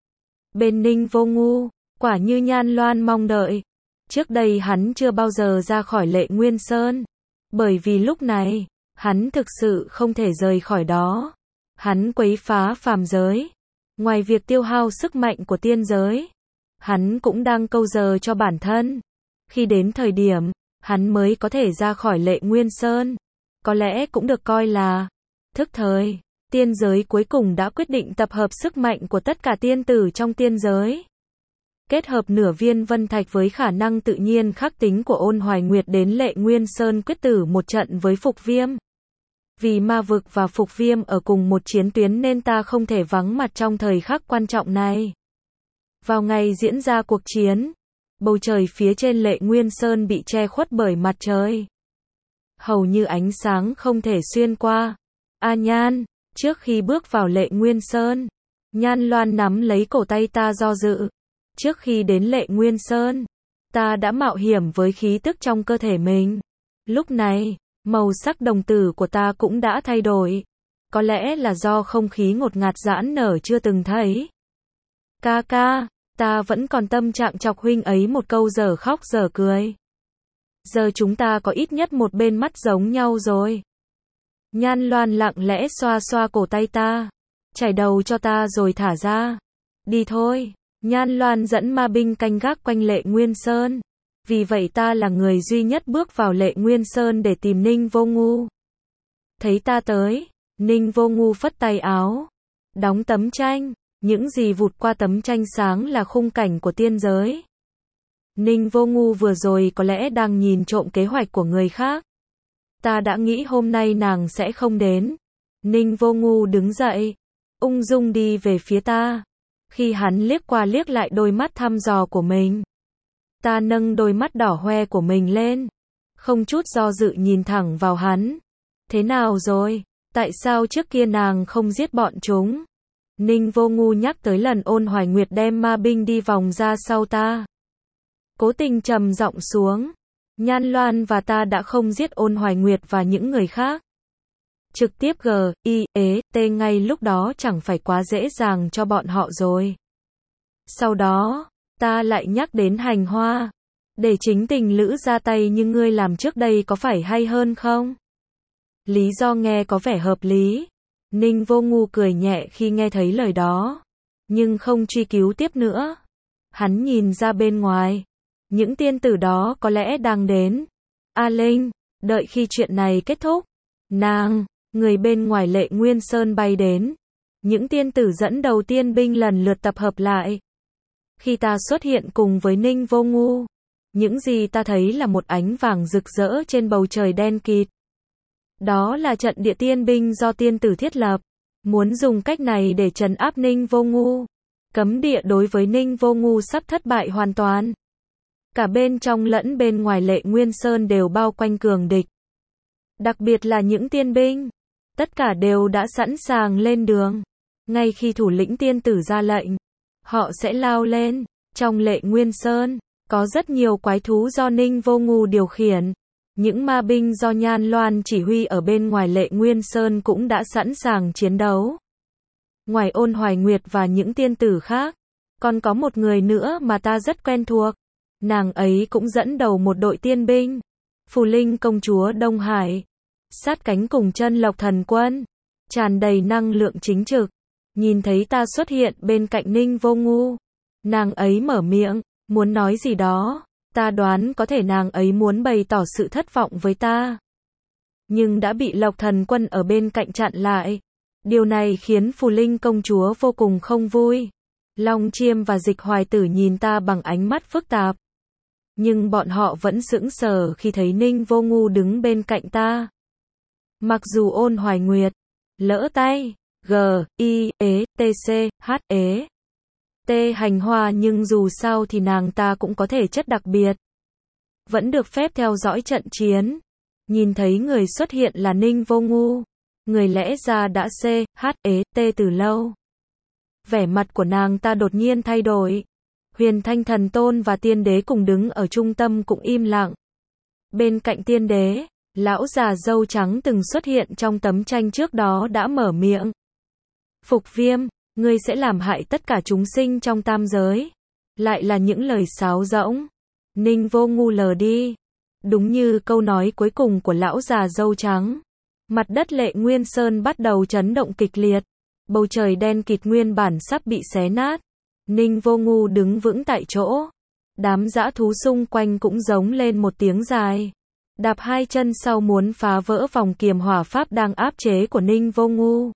Bên Ninh Vô Ngu, quả như Nhan Loan mong đợi. Trước đây hắn chưa bao giờ ra khỏi Lệ Nguyên Sơn. Bởi vì lúc này, hắn thực sự không thể rời khỏi đó. Hắn quấy phá phàm giới. Ngoài việc tiêu hao sức mạnh của tiên giới, hắn cũng đang câu giờ cho bản thân. Khi đến thời điểm, hắn mới có thể ra khỏi Lệ Nguyên Sơn. Có lẽ cũng được coi là thức thời. Tiên giới cuối cùng đã quyết định tập hợp sức mạnh của tất cả tiên tử trong tiên giới. Kết hợp nửa viên vân thạch với khả năng tự nhiên khắc tính của Ôn Hoài Nguyệt đến Lệ Nguyên Sơn quyết tử một trận với Phục Viêm. Vì ma vực và Phục Viêm ở cùng một chiến tuyến nên ta không thể vắng mặt trong thời khắc quan trọng này. Vào ngày diễn ra cuộc chiến, bầu trời phía trên Lệ Nguyên Sơn bị che khuất bởi mặt trời. Hầu như ánh sáng không thể xuyên qua. A Nhan, trước khi bước vào Lệ Nguyên Sơn, Nhan Loan nắm lấy cổ tay ta do dự. Trước khi đến Lệ Nguyên Sơn, ta đã mạo hiểm với khí tức trong cơ thể mình. Lúc này, màu sắc đồng tử của ta cũng đã thay đổi. Có lẽ là do không khí ngột ngạt giãn nở chưa từng thấy. Ca ca, ta vẫn còn tâm trạng chọc huynh ấy một câu dở khóc dở cười. Giờ chúng ta có ít nhất một bên mắt giống nhau rồi. Nhan Loan lặng lẽ xoa xoa cổ tay ta. Chải đầu cho ta rồi thả ra. Đi thôi. Nhan Loan dẫn ma binh canh gác quanh Lệ Nguyên Sơn. Vì vậy ta là người duy nhất bước vào Lệ Nguyên Sơn để tìm Ninh Vô Ngu. Thấy ta tới, Ninh Vô Ngu phất tay áo. Đóng tấm tranh. Những gì vụt qua tấm tranh sáng là khung cảnh của tiên giới. Ninh Vô Ngu vừa rồi có lẽ đang nhìn trộm kế hoạch của người khác. Ta đã nghĩ hôm nay nàng sẽ không đến. Ninh Vô Ngu đứng dậy, ung dung đi về phía ta. Khi hắn liếc qua liếc lại đôi mắt thăm dò của mình, ta nâng đôi mắt đỏ hoe của mình lên, không chút do dự nhìn thẳng vào hắn. Thế nào rồi? Tại sao trước kia nàng không giết bọn chúng? Ninh Vô Ngu nhắc tới lần Ôn Hoài Nguyệt đem ma binh đi vòng ra sau ta. Cố tình trầm giọng xuống. Nhan Loan và ta đã không giết Ôn Hoài Nguyệt và những người khác. Trực tiếp g, y, ế, t ngay lúc đó chẳng phải quá dễ dàng cho bọn họ rồi. Sau đó, ta lại nhắc đến Hành Hoa. Để chính tình lữ ra tay như ngươi làm trước đây có phải hay hơn không? Lý do nghe có vẻ hợp lý. Ninh Vô Ngu cười nhẹ khi nghe thấy lời đó. Nhưng không truy cứu tiếp nữa. Hắn nhìn ra bên ngoài. Những tiên tử đó có lẽ đang đến. A Linh, đợi khi chuyện này kết thúc. Nàng, người bên ngoài Lệ Nguyên Sơn bay đến. Những tiên tử dẫn đầu tiên binh lần lượt tập hợp lại. Khi ta xuất hiện cùng với Ninh Vô Ngu, những gì ta thấy là một ánh vàng rực rỡ trên bầu trời đen kịt. Đó là trận địa tiên binh do tiên tử thiết lập. Muốn dùng cách này để trấn áp Ninh Vô Ngu. Cấm địa đối với Ninh Vô Ngu sắp thất bại hoàn toàn. Cả bên trong lẫn bên ngoài Lệ Nguyên Sơn đều bao quanh cường địch. Đặc biệt là những tiên binh. Tất cả đều đã sẵn sàng lên đường. Ngay khi thủ lĩnh tiên tử ra lệnh, họ sẽ lao lên. Trong Lệ Nguyên Sơn, có rất nhiều quái thú do Ninh Vô Ngu điều khiển. Những ma binh do Nhan Loan chỉ huy ở bên ngoài Lệ Nguyên Sơn cũng đã sẵn sàng chiến đấu. Ngoài Ôn Hoài Nguyệt và những tiên tử khác, còn có một người nữa mà ta rất quen thuộc. Nàng ấy cũng dẫn đầu một đội tiên binh. Phù Linh công chúa Đông Hải, sát cánh cùng chân Lộc Thần Quân, tràn đầy năng lượng chính trực, nhìn thấy ta xuất hiện bên cạnh Ninh Vô Ngu, nàng ấy mở miệng, muốn nói gì đó, ta đoán có thể nàng ấy muốn bày tỏ sự thất vọng với ta, nhưng đã bị Lộc Thần Quân ở bên cạnh chặn lại. Điều này khiến Phù Linh công chúa vô cùng không vui. Long Chiêm và Dịch Hoài Tử nhìn ta bằng ánh mắt phức tạp, nhưng bọn họ vẫn sững sờ khi thấy Ninh Vô Ngu đứng bên cạnh ta. Mặc dù Ôn Hoài Nguyệt lỡ tay, G, I, E, T, C, H, E, T hành hoa, nhưng dù sao thì nàng ta cũng có thể chất đặc biệt, vẫn được phép theo dõi trận chiến. Nhìn thấy người xuất hiện là Ninh Vô Ngu, người lẽ ra đã C, H, E, T từ lâu. Vẻ mặt của nàng ta đột nhiên thay đổi. Huyền Thanh Thần Tôn và Tiên Đế cùng đứng ở trung tâm cũng im lặng. Bên cạnh Tiên Đế, lão già râu trắng từng xuất hiện trong tấm tranh trước đó đã mở miệng. Phục Viêm, ngươi sẽ làm hại tất cả chúng sinh trong tam giới. Lại là những lời sáo rỗng. Ninh Vô Ngu lờ đi. Đúng như câu nói cuối cùng của lão già râu trắng. Mặt đất Lệ Nguyên Sơn bắt đầu chấn động kịch liệt. Bầu trời đen kịt nguyên bản sắp bị xé nát. Ninh Vô Ngu đứng vững tại chỗ. Đám dã thú xung quanh cũng giống lên một tiếng dài. Đạp hai chân sau muốn phá vỡ vòng kiềm hỏa pháp đang áp chế của Ninh Vô Ngu.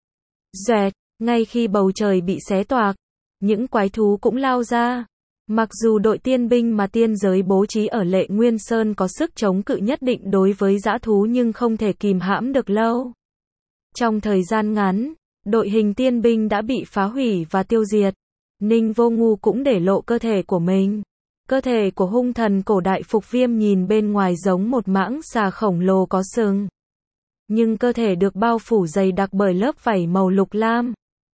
Doẹt, ngay khi bầu trời bị xé toạc, những quái thú cũng lao ra. Mặc dù đội tiên binh mà tiên giới bố trí ở Lệ Nguyên Sơn có sức chống cự nhất định đối với dã thú nhưng không thể kìm hãm được lâu. Trong thời gian ngắn, đội hình tiên binh đã bị phá hủy và tiêu diệt. Ninh Vô Ngu cũng để lộ cơ thể của mình. Cơ thể của hung thần cổ đại Phục Viêm nhìn bên ngoài giống một mãng xà khổng lồ có sừng. Nhưng cơ thể được bao phủ dày đặc bởi lớp vảy màu lục lam.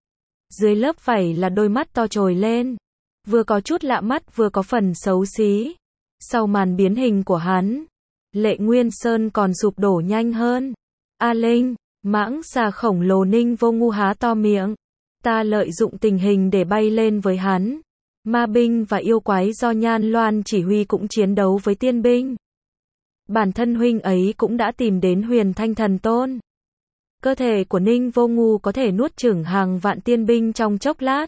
Dưới lớp vảy là đôi mắt to trồi lên. Vừa có chút lạ mắt vừa có phần xấu xí. Sau màn biến hình của hắn, Lệ Nguyên Sơn còn sụp đổ nhanh hơn. A Linh, mãng xà khổng lồ. Ninh Vô Ngu há to miệng. Ta lợi dụng tình hình để bay lên với hắn. Ma binh và yêu quái do Nhan Loan chỉ huy cũng chiến đấu với tiên binh. Bản thân huynh ấy cũng đã tìm đến Huyền Thanh Thần Tôn. Cơ thể của Ninh Vô Ngu có thể nuốt chửng hàng vạn tiên binh trong chốc lát.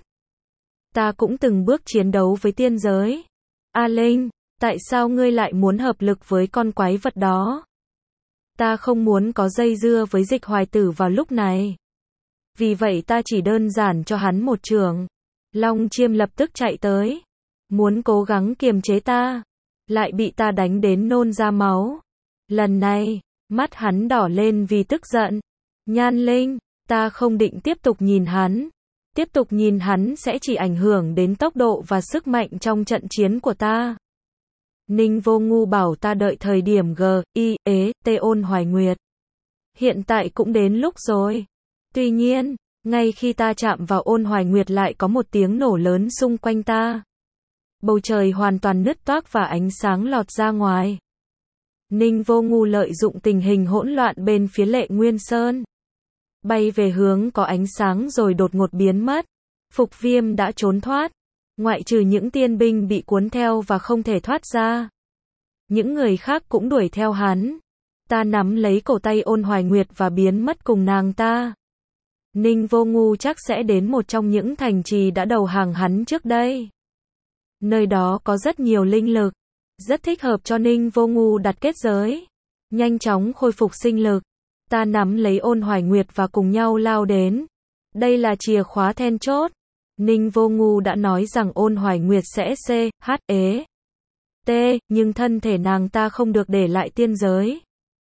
Ta cũng từng bước chiến đấu với tiên giới. A Linh, tại sao ngươi lại muốn hợp lực với con quái vật đó? Ta không muốn có dây dưa với Dịch Hoài Tử vào lúc này. Vì vậy ta chỉ đơn giản cho hắn một chưởng. Long Chiêm lập tức chạy tới. Muốn cố gắng kiềm chế ta. Lại bị ta đánh đến nôn ra máu. Lần này, mắt hắn đỏ lên vì tức giận. Nhan Linh, ta không định tiếp tục nhìn hắn. Tiếp tục nhìn hắn sẽ chỉ ảnh hưởng đến tốc độ và sức mạnh trong trận chiến của ta. Ninh Vô Ngu bảo ta đợi thời điểm G, I, E, T Ôn Hoài Nguyệt. Hiện tại cũng đến lúc rồi. Tuy nhiên, ngay khi ta chạm vào Ôn Hoài Nguyệt lại có một tiếng nổ lớn xung quanh ta. Bầu trời hoàn toàn nứt toác và ánh sáng lọt ra ngoài. Ninh Vô Ngu lợi dụng tình hình hỗn loạn bên phía Lệ Nguyên Sơn. Bay về hướng có ánh sáng rồi đột ngột biến mất. Phục Viêm đã trốn thoát. Ngoại trừ những tiên binh bị cuốn theo và không thể thoát ra. Những người khác cũng đuổi theo hắn. Ta nắm lấy cổ tay Ôn Hoài Nguyệt và biến mất cùng nàng ta. Ninh Vô Ngu chắc sẽ đến một trong những thành trì đã đầu hàng hắn trước đây. Nơi đó có rất nhiều linh lực. Rất thích hợp cho Ninh Vô Ngu đặt kết giới. Nhanh chóng khôi phục sinh lực. Ta nắm lấy Ôn Hoài Nguyệt và cùng nhau lao đến. Đây là chìa khóa then chốt. Ninh Vô Ngu đã nói rằng Ôn Hoài Nguyệt sẽ C, H, E, T, nhưng thân thể nàng ta không được để lại tiên giới.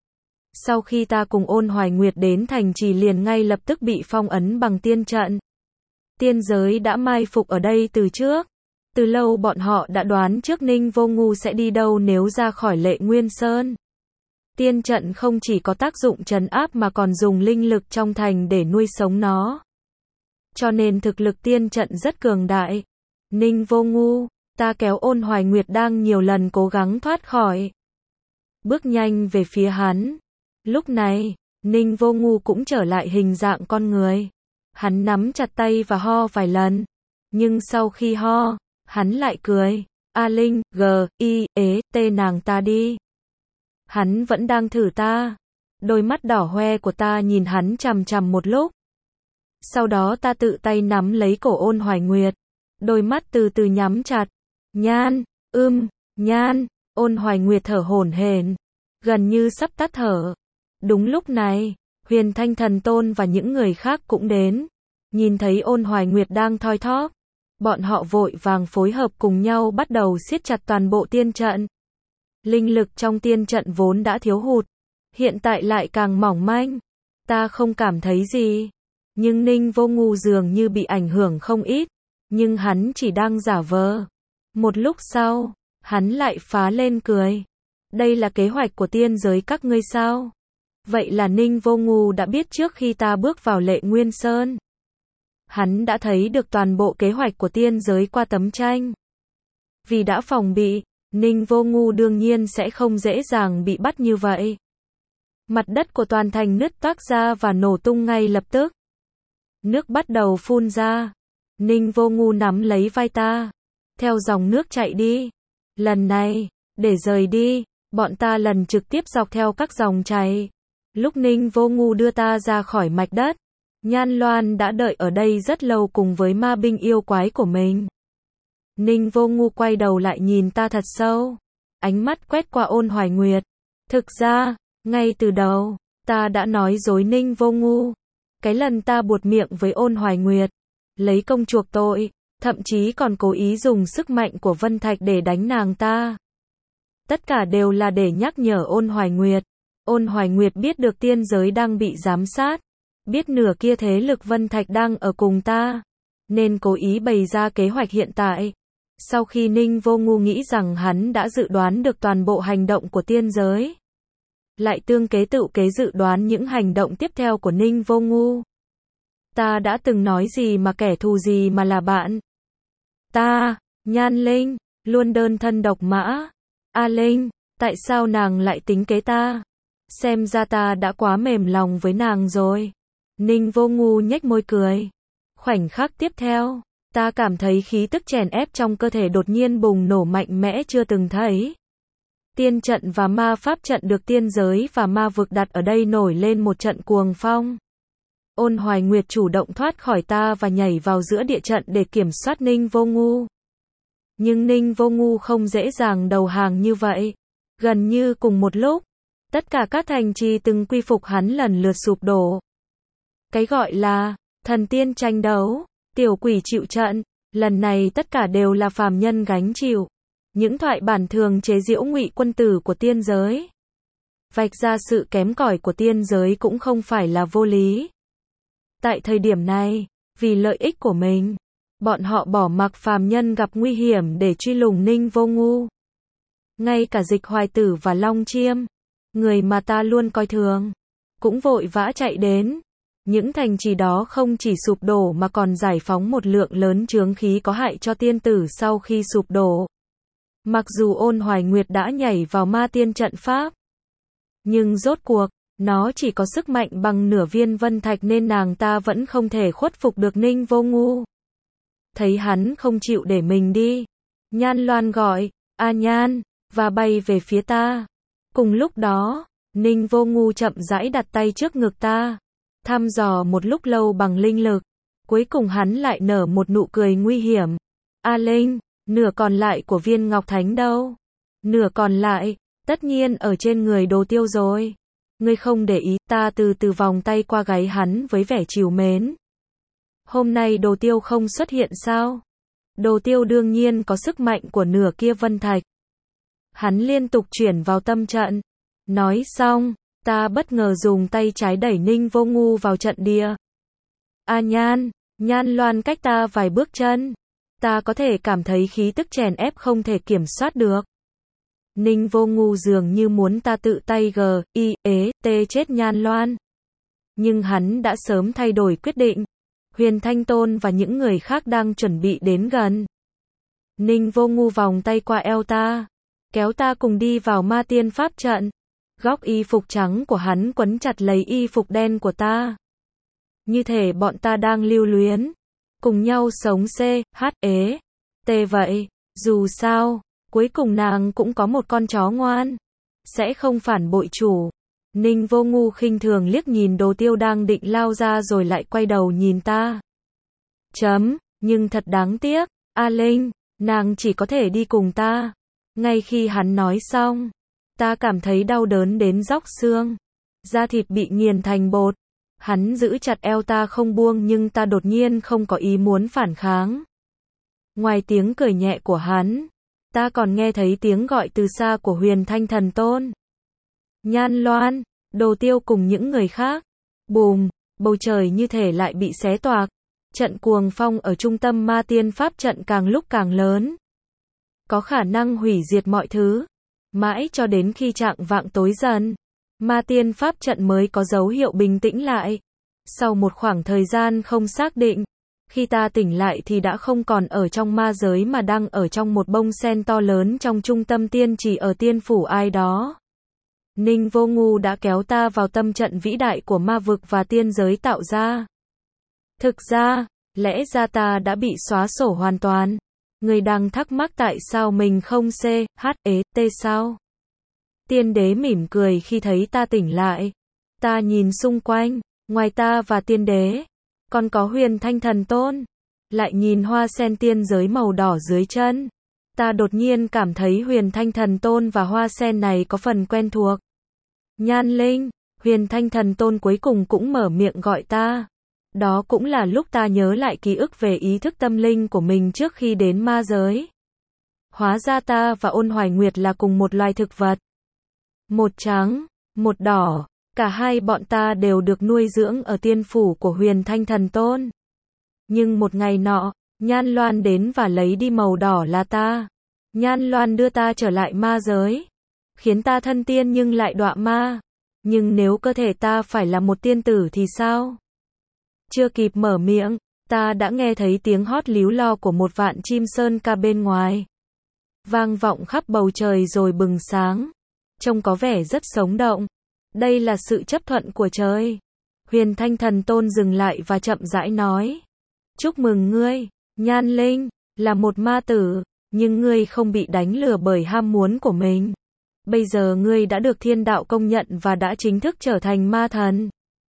Sau khi ta cùng Ôn Hoài Nguyệt đến thành trì liền ngay lập tức bị phong ấn bằng tiên trận. Tiên giới đã mai phục ở đây từ trước. Từ lâu bọn họ đã đoán trước Ninh Vô Ngu sẽ đi đâu nếu ra khỏi Lệ Nguyên Sơn. Tiên trận không chỉ có tác dụng trấn áp mà còn dùng linh lực trong thành để nuôi sống nó. Cho nên thực lực tiên trận rất cường đại. Ninh Vô Ngu, ta kéo Ôn Hoài Nguyệt đang nhiều lần cố gắng thoát khỏi. Bước nhanh về phía hắn. Lúc này, Ninh Vô Ngu cũng trở lại hình dạng con người. Hắn nắm chặt tay và ho vài lần. Nhưng sau khi ho, hắn lại cười. A Linh, G, I, E, T nàng ta đi. Hắn vẫn đang thử ta. Đôi mắt đỏ hoe của ta nhìn hắn chằm chằm một lúc. Sau đó ta tự tay nắm lấy cổ Ôn Hoài Nguyệt. Đôi mắt từ từ nhắm chặt. Nhan, ưm, Nhan, Ôn Hoài Nguyệt thở hổn hển, gần như sắp tắt thở. Đúng lúc này, Huyền Thanh Thần Tôn và những người khác cũng đến. Nhìn thấy Ôn Hoài Nguyệt đang thoi thóp, bọn họ vội vàng phối hợp cùng nhau bắt đầu siết chặt toàn bộ tiên trận. Linh lực trong tiên trận vốn đã thiếu hụt, hiện tại lại càng mỏng manh. Ta không cảm thấy gì, nhưng Ninh Vô Ngu dường như bị ảnh hưởng không ít, nhưng hắn chỉ đang giả vờ. Một lúc sau, hắn lại phá lên cười. Đây là kế hoạch của tiên giới các ngươi sao? Vậy là Ninh Vô Ngu đã biết trước khi ta bước vào Lệ Nguyên Sơn. Hắn đã thấy được toàn bộ kế hoạch của tiên giới qua tấm tranh. Vì đã phòng bị, Ninh Vô Ngu đương nhiên sẽ không dễ dàng bị bắt như vậy. Mặt đất của toàn thành nứt toác ra và nổ tung ngay lập tức. Nước bắt đầu phun ra. Ninh Vô Ngu nắm lấy vai ta. Theo dòng nước chạy đi. Lần này, để rời đi, bọn ta lần trực tiếp dọc theo các dòng chảy. Lúc Ninh Vô Ngu đưa ta ra khỏi mạch đất, Nhan Loan đã đợi ở đây rất lâu cùng với ma binh yêu quái của mình. Ninh Vô Ngu quay đầu lại nhìn ta thật sâu. Ánh mắt quét qua Ôn Hoài Nguyệt. Thực ra, ngay từ đầu, ta đã nói dối Ninh Vô Ngu. Cái lần ta buột miệng với Ôn Hoài Nguyệt, lấy công chuộc tội, thậm chí còn cố ý dùng sức mạnh của Vân Thạch để đánh nàng ta. Tất cả đều là để nhắc nhở Ôn Hoài Nguyệt. Ôn Hoài Nguyệt biết được tiên giới đang bị giám sát, biết nửa kia thế lực Vân Thạch đang ở cùng ta, nên cố ý bày ra kế hoạch hiện tại. Sau khi Ninh Vô Ngu nghĩ rằng hắn đã dự đoán được toàn bộ hành động của tiên giới, lại tương kế tự kế dự đoán những hành động tiếp theo của Ninh Vô Ngu. Ta đã từng nói gì mà kẻ thù gì mà là bạn. Ta, Nhan Linh, luôn đơn thân độc mã. A Linh, tại sao nàng lại tính kế ta? Xem ra ta đã quá mềm lòng với nàng rồi. Ninh Vô Ngu nhếch môi cười. Khoảnh khắc tiếp theo, ta cảm thấy khí tức chèn ép trong cơ thể đột nhiên bùng nổ mạnh mẽ chưa từng thấy. Tiên trận và ma pháp trận được tiên giới và ma vực đặt ở đây nổi lên một trận cuồng phong. Ôn Hoài Nguyệt chủ động thoát khỏi ta và nhảy vào giữa địa trận để kiểm soát Ninh Vô Ngu. Nhưng Ninh Vô Ngu không dễ dàng đầu hàng như vậy. Gần như cùng một lúc, tất cả các thành trì từng quy phục hắn lần lượt sụp đổ. Cái gọi là thần tiên tranh đấu, tiểu quỷ chịu trận, lần này tất cả đều là phàm nhân gánh chịu. Những thoại bản thường chế giễu Ngụy quân tử của tiên giới, vạch ra sự kém cỏi của tiên giới cũng không phải là vô lý. Tại thời điểm này, vì lợi ích của mình, bọn họ bỏ mặc phàm nhân gặp nguy hiểm để truy lùng Ninh Vô Ngu. Ngay cả Dịch Hoài Tử và Long Chiêm, người mà ta luôn coi thường, cũng vội vã chạy đến. Những thành trì đó không chỉ sụp đổ mà còn giải phóng một lượng lớn chướng khí có hại cho tiên tử sau khi sụp đổ. Mặc dù Ôn Hoài Nguyệt đã nhảy vào ma tiên trận pháp, nhưng rốt cuộc, nó chỉ có sức mạnh bằng nửa viên vân thạch nên nàng ta vẫn không thể khuất phục được Ninh Vô Ngu. Thấy hắn không chịu để mình đi, Nhan Loan gọi, A Nhan, và bay về phía ta. Cùng lúc đó, Ninh Vô Ngu chậm rãi đặt tay trước ngực ta, thăm dò một lúc lâu bằng linh lực. Cuối cùng hắn lại nở một nụ cười nguy hiểm. A Linh, nửa còn lại của viên ngọc thánh đâu? Nửa còn lại, tất nhiên ở trên người Đồ Tiêu rồi. Ngươi không để ý, ta từ từ vòng tay qua gáy hắn với vẻ trìu mến. Hôm nay Đồ Tiêu không xuất hiện sao? Đồ Tiêu đương nhiên có sức mạnh của nửa kia vân thạch. Hắn liên tục chuyển vào tâm trận. Nói xong, ta bất ngờ dùng tay trái đẩy Ninh Vô Ngu vào trận địa. A Nhan, Nhan Loan cách ta vài bước chân. Ta có thể cảm thấy khí tức chèn ép không thể kiểm soát được. Ninh Vô Ngu dường như muốn ta tự tay g, i, ế, t chết Nhan Loan. Nhưng hắn đã sớm thay đổi quyết định. Huyền Thanh Tôn và những người khác đang chuẩn bị đến gần. Ninh Vô Ngu vòng tay qua eo ta, kéo ta cùng đi vào ma tiên pháp trận. Góc y phục trắng của hắn quấn chặt lấy y phục đen của ta. Như thể bọn ta đang lưu luyến, cùng nhau sống c, h, ế, t vậy. Dù sao, cuối cùng nàng cũng có một con chó ngoan. sẽ không phản bội chủ. Ninh Vô Ngu khinh thường liếc nhìn Đồ Tiêu đang định lao ra rồi lại quay đầu nhìn ta. Chấm, nhưng thật đáng tiếc, A Linh, nàng chỉ có thể đi cùng ta. Ngay khi hắn nói xong, ta cảm thấy đau đớn đến róc xương. Da thịt bị nghiền thành bột. Hắn giữ chặt eo ta không buông nhưng ta đột nhiên không có ý muốn phản kháng. Ngoài tiếng cười nhẹ của hắn, ta còn nghe thấy tiếng gọi từ xa của Huyền Thanh Thần Tôn. Nhan Loan, Đồ Tiêu cùng những người khác. Bùm, bầu trời như thể lại bị xé toạc. Trận cuồng phong ở trung tâm ma tiên pháp trận càng lúc càng lớn. Có khả năng hủy diệt mọi thứ. Mãi cho đến khi trạng vạng tối dần, ma tiên pháp trận mới có dấu hiệu bình tĩnh lại. Sau một khoảng thời gian không xác định, khi ta tỉnh lại thì đã không còn ở trong ma giới mà đang ở trong một bông sen to lớn trong trung tâm tiên trì ở tiên phủ ai đó. Ninh Vô Ngu đã kéo ta vào tâm trận vĩ đại của ma vực và tiên giới tạo ra. Thực ra, lẽ ra ta đã bị xóa sổ hoàn toàn. Người đang thắc mắc tại sao mình không C, H, E, T sao? Tiên đế mỉm cười khi thấy ta tỉnh lại. Ta nhìn xung quanh, ngoài ta và tiên đế, còn có Huyền Thanh Thần Tôn. Lại nhìn hoa sen tiên giới màu đỏ dưới chân. Ta đột nhiên cảm thấy Huyền Thanh Thần Tôn và hoa sen này có phần quen thuộc. Nhan Linh, Huyền Thanh Thần Tôn cuối cùng cũng mở miệng gọi ta. Đó cũng là lúc ta nhớ lại ký ức về ý thức tâm linh của mình trước khi đến ma giới. Hóa ra ta và Ôn Hoài Nguyệt là cùng một loài thực vật. Một trắng, một đỏ, cả hai bọn ta đều được nuôi dưỡng ở tiên phủ của Huyền Thanh Thần Tôn. Nhưng một ngày nọ, Nhan Loan đến và lấy đi màu đỏ là ta. Nhan Loan đưa ta trở lại ma giới, khiến ta thân tiên nhưng lại đọa ma. Nhưng nếu cơ thể ta phải là một tiên tử thì sao? Chưa kịp mở miệng, ta đã nghe thấy tiếng hót líu lo của một vạn chim sơn ca bên ngoài. Vang vọng khắp bầu trời rồi bừng sáng. Trông có vẻ rất sống động. Đây là sự chấp thuận của trời. Huyền Thanh Thần Tôn dừng lại và chậm rãi nói. Chúc mừng ngươi, Nhan Linh, là một ma tử, nhưng ngươi không bị đánh lừa bởi ham muốn của mình. Bây giờ ngươi đã được thiên đạo công nhận và đã chính thức trở thành ma thần.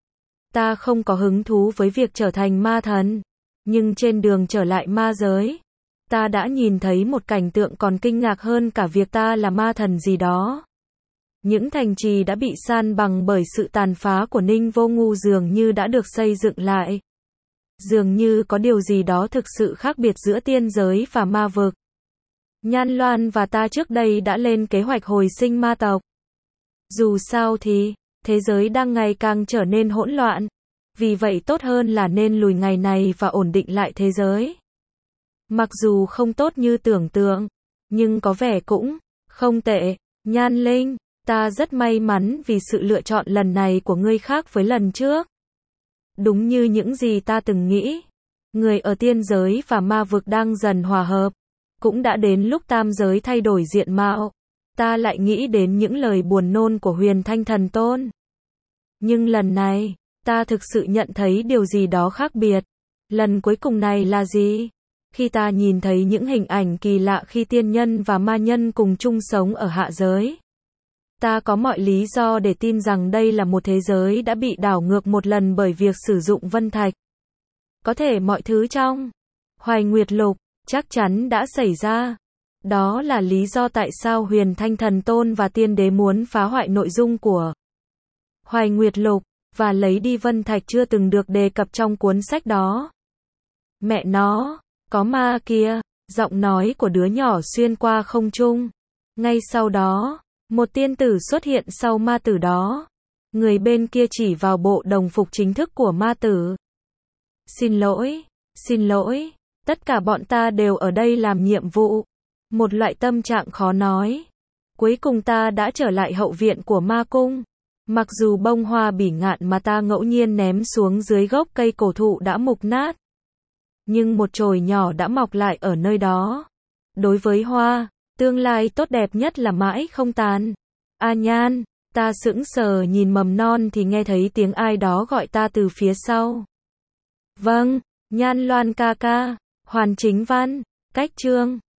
Ta không có hứng thú với việc trở thành ma thần, nhưng trên đường trở lại ma giới, ta đã nhìn thấy một cảnh tượng còn kinh ngạc hơn cả việc ta là ma thần gì đó. Những thành trì đã bị san bằng bởi sự tàn phá của Ninh Vô Ngu dường như đã được xây dựng lại. Dường như có điều gì đó thực sự khác biệt giữa tiên giới và ma vực. Nhan Loan và ta trước đây đã lên kế hoạch hồi sinh ma tộc. Dù sao thì, thế giới đang ngày càng trở nên hỗn loạn. Vì vậy tốt hơn là nên lùi ngày này và ổn định lại thế giới. Mặc dù không tốt như tưởng tượng, nhưng có vẻ cũng không tệ. Nhan Linh, ta rất may mắn vì sự lựa chọn lần này của ngươi khác với lần trước. Đúng như những gì ta từng nghĩ, người ở tiên giới và ma vực đang dần hòa hợp. Cũng đã đến lúc tam giới thay đổi diện mạo. Ta lại nghĩ đến những lời buồn nôn của Huyền Thanh Thần Tôn. Nhưng lần này, ta thực sự nhận thấy điều gì đó khác biệt. Lần cuối cùng này là gì? Khi ta nhìn thấy những hình ảnh kỳ lạ khi tiên nhân và ma nhân cùng chung sống ở hạ giới. Ta có mọi lý do để tin rằng đây là một thế giới đã bị đảo ngược một lần bởi việc sử dụng vân thạch. Có thể mọi thứ trong Hoài Nguyệt Lục chắc chắn đã xảy ra. Đó là lý do tại sao Huyền Thanh Thần Tôn và tiên đế muốn phá hoại nội dung của Hoài Nguyệt Lục, và lấy đi vân thạch chưa từng được đề cập trong cuốn sách đó. Mẹ nó, có ma kia, giọng nói của đứa nhỏ xuyên qua không trung. Ngay sau đó, một tiên tử xuất hiện sau ma tử đó. Người bên kia chỉ vào bộ đồng phục chính thức của ma tử. Xin lỗi, xin lỗi, tất cả bọn ta đều ở đây làm nhiệm vụ. Một loại tâm trạng khó nói. Cuối cùng ta đã trở lại hậu viện của ma cung. Mặc dù bông hoa bỉ ngạn mà ta ngẫu nhiên ném xuống dưới gốc cây cổ thụ đã mục nát, nhưng một chồi nhỏ đã mọc lại ở nơi đó. Đối với hoa, tương lai tốt đẹp nhất là mãi không tàn. A Nhan, ta sững sờ nhìn mầm non thì nghe thấy tiếng ai đó gọi ta từ phía sau. Vâng, Nhan Loan ca ca, Hoàn Chính Văn, cách chương.